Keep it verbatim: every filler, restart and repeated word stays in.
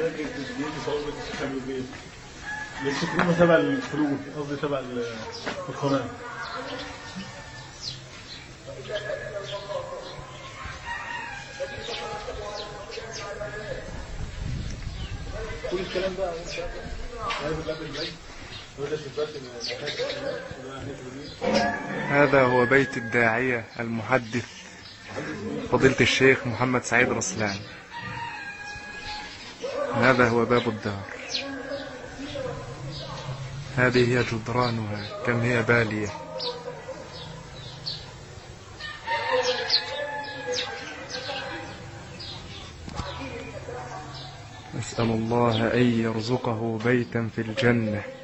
السكرون تبع الفلوس، قصدي تبع القناة. كل الكلام ده هذا هو بيت الداعية المحدث فضيلة الشيخ محمد سعيد رسلان. هذا هو باب الدار، هذه هي جدرانها كم هي بالية. أسأل الله أن يرزقه بيتا في الجنة